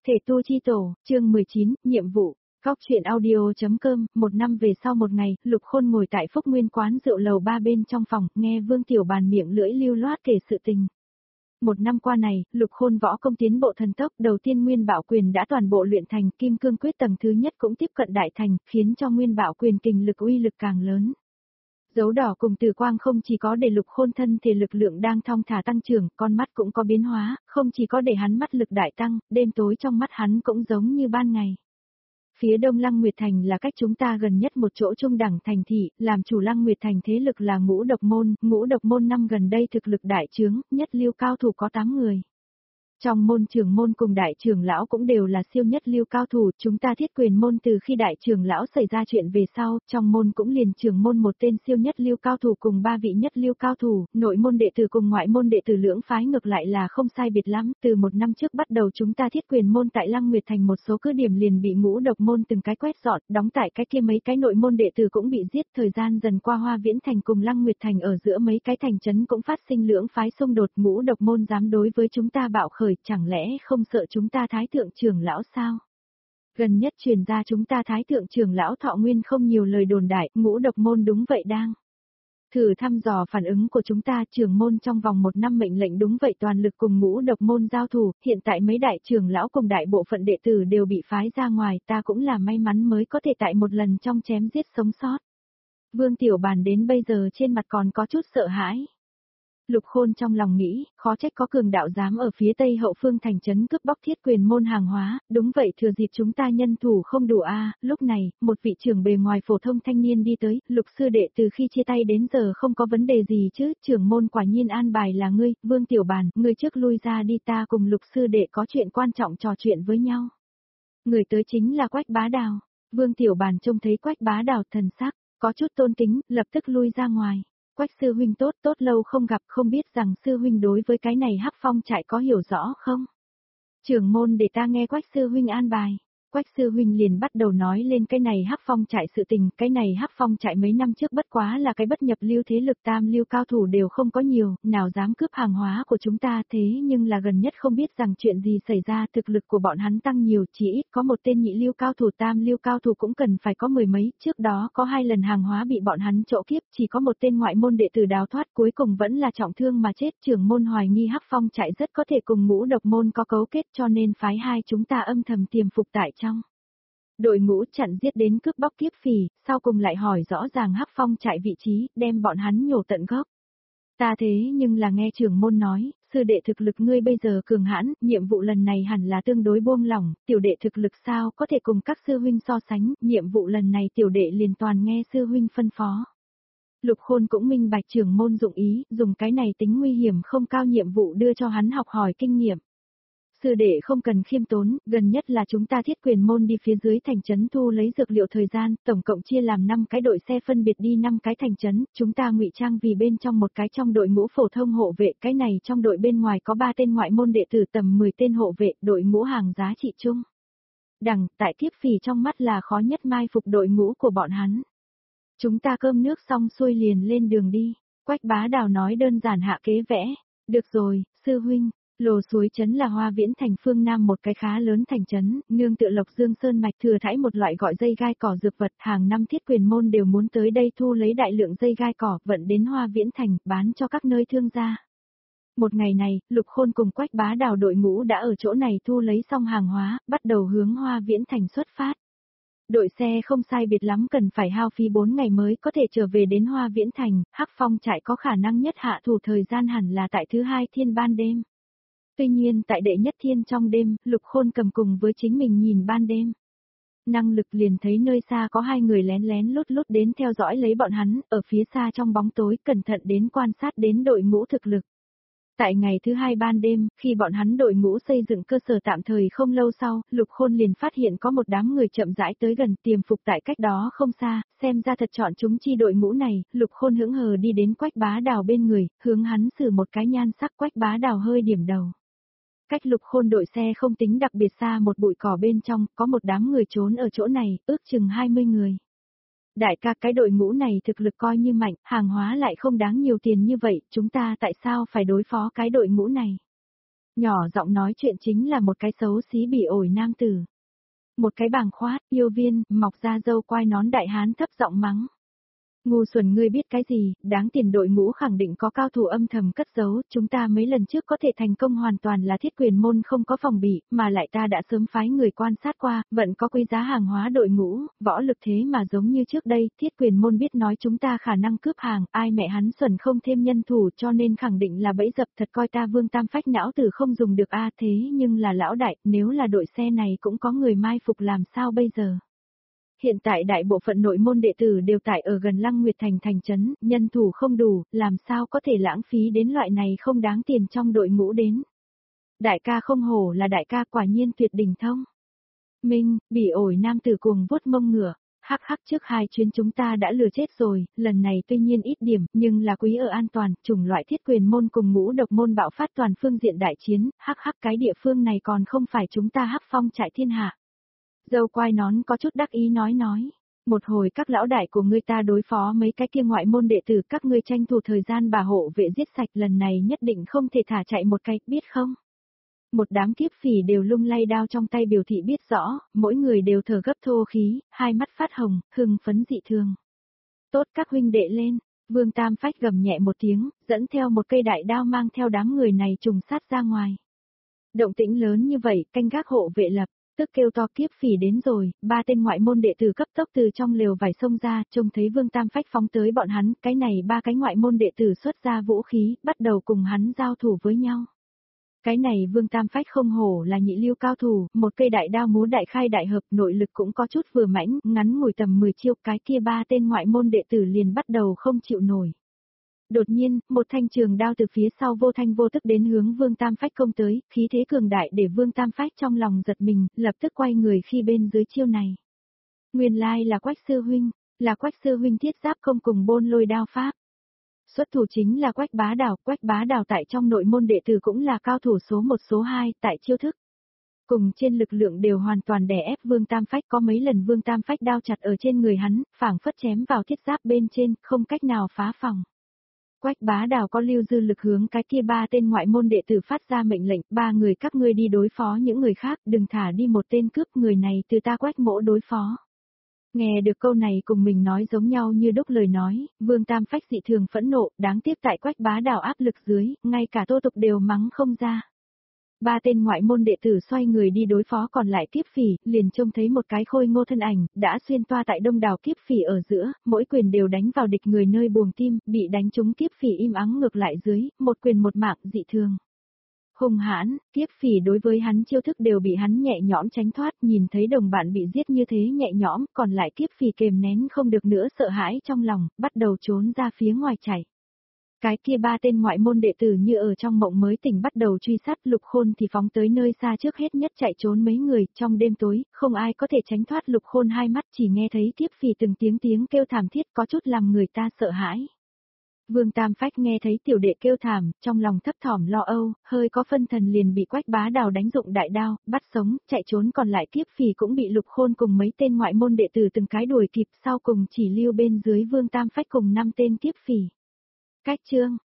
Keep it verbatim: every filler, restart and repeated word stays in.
Thể tu chi tổ, chương mười chín, nhiệm vụ. Góc truyện audio.com, một năm về sau một ngày, Lục Khôn ngồi tại Phúc Nguyên quán rượu lầu ba bên trong phòng, nghe Vương Tiểu Bàn miệng lưỡi lưu loát kể sự tình. Một năm qua này, Lục Khôn võ công tiến bộ thần tốc, đầu tiên Nguyên Bảo Quyền đã toàn bộ luyện thành, Kim Cương Quyết tầng thứ nhất cũng tiếp cận đại thành, khiến cho Nguyên Bảo Quyền kình lực uy lực càng lớn. Dấu đỏ cùng Từ Quang không chỉ có để Lục Khôn thân thể lực lượng đang thong thả tăng trưởng, con mắt cũng có biến hóa, không chỉ có để hắn mắt lực đại tăng, đêm tối trong mắt hắn cũng giống như ban ngày. Phía đông Lăng Nguyệt Thành là cách chúng ta gần nhất một chỗ trung đẳng thành thị, làm chủ Lăng Nguyệt Thành thế lực là Ngũ Độc Môn, Ngũ Độc Môn năm gần đây thực lực đại trướng, nhất lưu cao thủ có tám người. Trong môn trưởng môn cùng đại trưởng lão cũng đều là siêu nhất lưu cao thủ, chúng ta thiết quyền môn từ khi đại trưởng lão xảy ra chuyện về sau, trong môn cũng liền trưởng môn một tên siêu nhất lưu cao thủ cùng ba vị nhất lưu cao thủ, nội môn đệ tử cùng ngoại môn đệ tử lưỡng phái ngược lại là không sai biệt lắm, từ một năm trước bắt đầu chúng ta thiết quyền môn tại Lăng Nguyệt Thành một số cứ điểm liền bị Ngũ Độc Môn từng cái quét dọn, đóng tại cái kia mấy cái nội môn đệ tử cũng bị giết, thời gian dần qua Hoa Viễn Thành cùng Lăng Nguyệt Thành ở giữa mấy cái thành trấn cũng phát sinh lưỡng phái xung đột, Ngũ Độc Môn dám đối với chúng ta bạo khởi, chẳng lẽ không sợ chúng ta thái thượng trưởng lão sao? Gần nhất truyền ra chúng ta thái thượng trưởng lão Thọ Nguyên không nhiều lời đồn đại, Ngũ Độc Môn đúng vậy đang thử thăm dò phản ứng của chúng ta, trưởng môn trong vòng một năm mệnh lệnh đúng vậy toàn lực cùng Ngũ Độc Môn giao thủ, hiện tại mấy đại trưởng lão cùng đại bộ phận đệ tử đều bị phái ra ngoài, ta cũng là may mắn mới có thể tại một lần trong chém giết sống sót. Vương Tiểu Bàn đến bây giờ trên mặt còn có chút sợ hãi. Lục Khôn trong lòng nghĩ, khó trách có cường đạo dám ở phía tây hậu phương thành trấn cướp bóc thiết quyền môn hàng hóa, đúng vậy thừa dịp chúng ta nhân thủ không đủ a. À. Lúc này, một vị trưởng bề ngoài phổ thông thanh niên đi tới, Lục sư đệ từ khi chia tay đến giờ không có vấn đề gì chứ, trưởng môn quả nhiên an bài là ngươi, Vương Tiểu Bàn, ngươi trước lui ra đi, ta cùng Lục sư đệ có chuyện quan trọng trò chuyện với nhau. Người tới chính là Quách Bá Đào. Vương Tiểu Bàn trông thấy Quách Bá Đào thần sắc, có chút tôn kính, lập tức lui ra ngoài. Quách sư huynh tốt tốt lâu không gặp, không biết rằng sư huynh đối với cái này Hắc Phong trại có hiểu rõ không? Trưởng môn để ta nghe Quách sư huynh an bài. Quách sư huynh liền bắt đầu nói lên cái này Hắc Phong trại sự tình, cái này Hắc Phong trại mấy năm trước bất quá là cái bất nhập lưu thế lực, tam lưu cao thủ đều không có nhiều, nào dám cướp hàng hóa của chúng ta, thế nhưng là gần nhất không biết rằng chuyện gì xảy ra, thực lực của bọn hắn tăng nhiều, chỉ ít có một tên nhị lưu cao thủ, tam lưu cao thủ cũng cần phải có mười mấy, trước đó có hai lần hàng hóa bị bọn hắn trộm kiếp, chỉ có một tên ngoại môn đệ tử đào thoát, cuối cùng vẫn là trọng thương mà chết, trưởng môn hoài nghi Hắc Phong trại rất có thể cùng Ngũ Độc Môn có cấu kết, cho nên phái hai chúng ta âm thầm tiềm phục tại trong đội ngũ chặn giết đến cướp bóc kiếp phì, sau cùng lại hỏi rõ ràng Hắc Phong trại vị trí, đem bọn hắn nhổ tận gốc. Ta thế nhưng là nghe trưởng môn nói, sư đệ thực lực ngươi bây giờ cường hãn, nhiệm vụ lần này hẳn là tương đối buông lỏng, tiểu đệ thực lực sao có thể cùng các sư huynh so sánh, nhiệm vụ lần này tiểu đệ liền toàn nghe sư huynh phân phó. Lục Khôn cũng minh bạch trưởng môn dụng ý, dùng cái này tính nguy hiểm không cao nhiệm vụ đưa cho hắn học hỏi kinh nghiệm. Sư đệ không cần khiêm tốn, gần nhất là chúng ta thiết quyền môn đi phía dưới thành trấn thu lấy dược liệu thời gian, tổng cộng chia làm năm cái đội xe phân biệt đi năm cái thành trấn, chúng ta ngụy trang vì bên trong một cái trong đội ngũ phổ thông hộ vệ, cái này trong đội bên ngoài có ba tên ngoại môn đệ tử tầm mười tên hộ vệ, đội ngũ hàng giá trị chung. Đằng, tại kiếp phì trong mắt là khó nhất mai phục đội ngũ của bọn hắn. Chúng ta cơm nước xong xuôi liền lên đường đi, Quách Bá Đào nói đơn giản hạ kế vẽ, được rồi, sư huynh. Lồ Suối Trấn là Hoa Viễn Thành phương Nam một cái khá lớn thành trấn, nương tựa Lộc Dương Sơn mạch thừa thãi một loại gọi dây gai cỏ dược vật, hàng năm thiết quyền môn đều muốn tới đây thu lấy đại lượng dây gai cỏ, vận đến Hoa Viễn Thành, bán cho các nơi thương gia. Một ngày này, Lục Khôn cùng Quách Bá Đào đội ngũ đã ở chỗ này thu lấy xong hàng hóa, bắt đầu hướng Hoa Viễn Thành xuất phát. Đội xe không sai biệt lắm cần phải hao phí bốn ngày mới có thể trở về đến Hoa Viễn Thành, Hắc Phong trại có khả năng nhất hạ thủ thời gian hẳn là tại thứ hai thiên ban đêm. Tuy nhiên tại đệ nhất thiên trong đêm, Lục Khôn cầm cùng với chính mình nhìn ban đêm. Năng lực liền thấy nơi xa có hai người lén lén lút lút đến theo dõi lấy bọn hắn, ở phía xa trong bóng tối cẩn thận đến quan sát đến đội ngũ thực lực. Tại ngày thứ hai ban đêm, khi bọn hắn đội ngũ xây dựng cơ sở tạm thời không lâu sau, Lục Khôn liền phát hiện có một đám người chậm rãi tới gần tiềm phục tại cách đó không xa, xem ra thật chọn chúng chi đội ngũ này, Lục Khôn hững hờ đi đến Quách Bá Đào bên người, hướng hắn xử một cái nhan sắc. Quách Bá Đào hơi điểm đầu. Cách Lục Khôn đội xe không tính đặc biệt xa một bụi cỏ bên trong, có một đám người trốn ở chỗ này, ước chừng hai mươi người. Đại ca, cái đội ngũ này thực lực coi như mạnh, hàng hóa lại không đáng nhiều tiền như vậy, chúng ta tại sao phải đối phó cái đội ngũ này? Nhỏ giọng nói chuyện chính là một cái xấu xí bị ổi nam tử. Một cái bàng khoát, yêu viên, mọc ra râu quai nón đại hán thấp giọng mắng. Ngu xuẩn ngươi biết cái gì, đáng tiền đội ngũ khẳng định có cao thủ âm thầm cất giấu, chúng ta mấy lần trước có thể thành công hoàn toàn là thiết quyền môn không có phòng bị, mà lại ta đã sớm phái người quan sát qua, vẫn có quý giá hàng hóa đội ngũ, võ lực thế mà giống như trước đây, thiết quyền môn biết nói chúng ta khả năng cướp hàng, ai mẹ hắn xuẩn không thêm nhân thủ cho nên khẳng định là bẫy dập thật coi ta Vương Tam phách não tử không dùng được a thế nhưng là lão đại, nếu là đội xe này cũng có người mai phục làm sao bây giờ. Hiện tại đại bộ phận nội môn đệ tử đều tại ở gần Lăng Nguyệt Thành thành trấn, nhân thủ không đủ, làm sao có thể lãng phí đến loại này không đáng tiền trong đội ngũ đến. Đại ca không hổ là đại ca quả nhiên tuyệt đỉnh thông. Minh, bị ổi nam tử cuồng vuốt mông ngựa, hắc hắc trước hai chuyến chúng ta đã lừa chết rồi, lần này tuy nhiên ít điểm, nhưng là quý ở an toàn, chủng loại thiết quyền môn cùng ngũ độc môn bạo phát toàn phương diện đại chiến, hắc hắc cái địa phương này còn không phải chúng ta hắc phong trại thiên hạ. Dâu quai nón có chút đắc ý nói nói, một hồi các lão đại của ngươi ta đối phó mấy cái kia ngoại môn đệ tử các ngươi tranh thủ thời gian bà hộ vệ giết sạch lần này nhất định không thể thả chạy một cái, biết không? Một đám kiếp phỉ đều lung lay đao trong tay biểu thị biết rõ, mỗi người đều thở gấp thô khí, hai mắt phát hồng, hưng phấn dị thường. Tốt các huynh đệ lên, Vương Tam phách gầm nhẹ một tiếng, dẫn theo một cây đại đao mang theo đám người này trùng sát ra ngoài. Động tĩnh lớn như vậy, canh gác hộ vệ lập. Tức kêu to kiếp phỉ đến rồi, ba tên ngoại môn đệ tử cấp tốc từ trong lều vải xông ra, trông thấy Vương Tam phách phóng tới bọn hắn, cái này ba cái ngoại môn đệ tử xuất ra vũ khí, bắt đầu cùng hắn giao thủ với nhau. Cái này Vương Tam phách không hổ là nhị lưu cao thủ, một cây đại đao múa đại khai đại hợp, nội lực cũng có chút vừa mãnh, ngắn ngủi tầm mười chiêu, cái kia ba tên ngoại môn đệ tử liền bắt đầu không chịu nổi. Đột nhiên, một thanh trường đao từ phía sau vô thanh vô tức đến hướng Vương Tam phách công tới, khí thế cường đại để Vương Tam phách trong lòng giật mình, lập tức quay người khi bên dưới chiêu này. Nguyên lai là Quách sư huynh, là Quách sư huynh thiết giáp không cùng bôn lôi đao pháp. Xuất thủ chính là Quách Bá Đào, Quách Bá Đào tại trong nội môn đệ tử cũng là cao thủ số một số hai tại chiêu thức. Cùng trên lực lượng đều hoàn toàn đè ép Vương Tam phách, có mấy lần Vương Tam phách đao chặt ở trên người hắn, phảng phất chém vào thiết giáp bên trên, không cách nào phá phòng. Quách Bá Đào có lưu dư lực hướng cái kia ba tên ngoại môn đệ tử phát ra mệnh lệnh, ba người các ngươi đi đối phó những người khác, đừng thả đi một tên cướp, người này từ ta Quách mỗ đối phó. Nghe được câu này cùng mình nói giống nhau như đúc lời nói, Vương Tam phách dị thường phẫn nộ, đáng tiếc tại Quách Bá Đào áp lực dưới, ngay cả Tô Tục đều mắng không ra. Ba tên ngoại môn đệ tử xoay người đi đối phó còn lại kiếp phỉ, liền trông thấy một cái khôi ngô thân ảnh, đã xuyên toa tại đông đảo kiếp phỉ ở giữa, mỗi quyền đều đánh vào địch người nơi buồng tim, bị đánh trúng kiếp phỉ im ắng ngược lại dưới, một quyền một mạng dị thường. Hùng hãn, kiếp phỉ đối với hắn chiêu thức đều bị hắn nhẹ nhõm tránh thoát, nhìn thấy đồng bạn bị giết như thế nhẹ nhõm, còn lại kiếp phỉ kềm nén không được nữa sợ hãi trong lòng, bắt đầu trốn ra phía ngoài chạy. Cái kia ba tên ngoại môn đệ tử như ở trong mộng mới tỉnh bắt đầu truy sát, Lục Khôn thì phóng tới nơi xa trước hết nhất chạy trốn mấy người, trong đêm tối, không ai có thể tránh thoát Lục Khôn hai mắt, chỉ nghe thấy kiếp phỉ từng tiếng tiếng kêu thảm thiết có chút làm người ta sợ hãi. Vương Tam phách nghe thấy tiểu đệ kêu thảm, trong lòng thấp thỏm lo âu, hơi có phân thần liền bị Quách Bá Đào đánh dụng đại đao, bắt sống, chạy trốn còn lại kiếp phỉ cũng bị Lục Khôn cùng mấy tên ngoại môn đệ tử từng cái đuổi kịp, sau cùng chỉ lưu bên dưới Vương Tam phách cùng năm tên kiếp phỉ. Cách chương